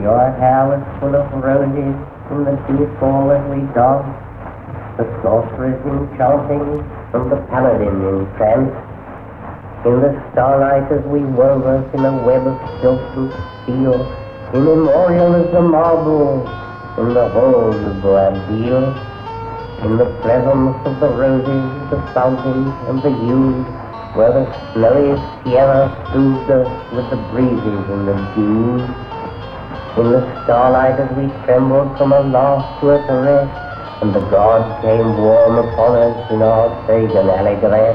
Your hair was full of roses from the deep forward we dog, the sorceress enchanting and the paladin entranced. In the starlight as we wove us in a web of silk and steel, immemorial as the marble in the halls of Boabdil, in the pleasance of the roses, the fountains, and the yews, where the snowy Sierra soothed us with the breezes and the dews. In the starlight as we trembled from a laugh to a caress, and the gods came warm upon us in our pagan allegress.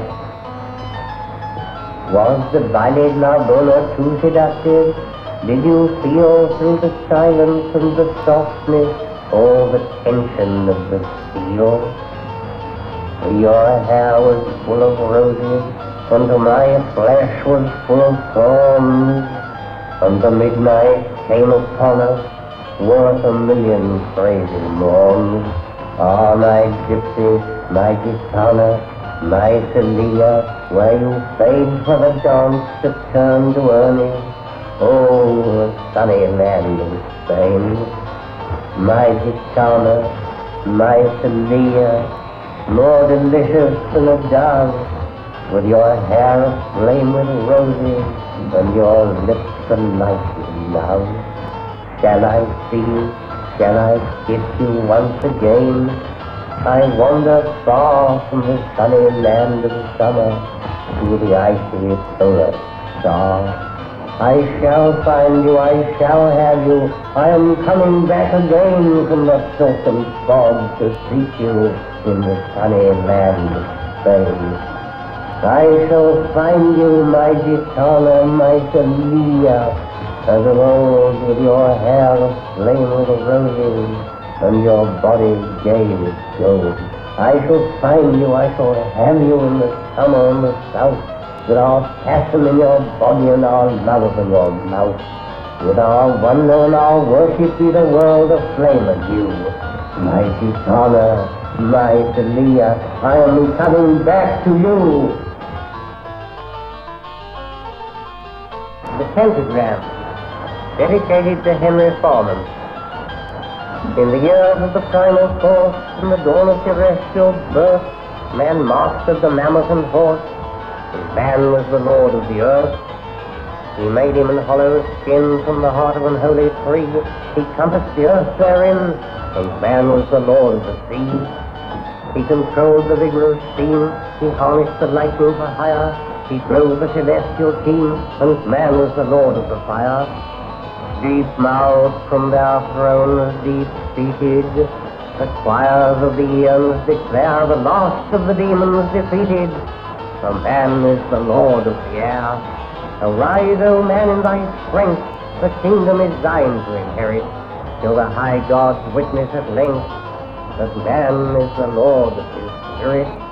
Was the Valle Narbona too seductive? Did you feel through the silence and the softness all the tension of the steel? Your hair was full of roses, and my flesh was full of thorns, and the midnight came upon us, worth a million crazy mourns. Ah, my gypsy, my gitana, my Celia, where you fade for the dance to turn to earning, oh, the sunny land of Spain. My gitana, my Celia, more delicious than a dove, with your hair aflame with roses, and your lips alight with love. Shall I see you? Shall I kiss you once again? I wander far from the sunny land of summer to the icy polar star. I shall find you, I shall have you. I am coming back again from the silken fog to seek you in the sunny land of Spain. I shall find you, my gitana, my Celia, as of old, with your hair aflame with roses, and your body gay with gold. I shall find you, I shall have you in the summer in the south, with our passion in your body and our love in your mouth, with our wonder and our worship be the world aflame anew. My gitana, my Celia, I am coming back to you. The pentagram, dedicated to Henry Foreman. In the years of the primal force, in the dawn of terrestrial birth, man mastered the mammoth and horse, and man was the lord of the earth. He made him an hollow skin from the heart of an holy tree. He compassed the earth therein, and man was the lord of the sea. He controlled the vigorous steam, he harnessed the lightning for hire, he drove the celestial team, and man was the lord of the fire. Deep-mouthed from their thrones, deep-seated, the choirs of the eons declare the last of the demons defeated. For man is the lord of the air. Arise, O man, in thy strength, the kingdom is thine to inherit, till the high gods witness at length that man is the lord of his spirit.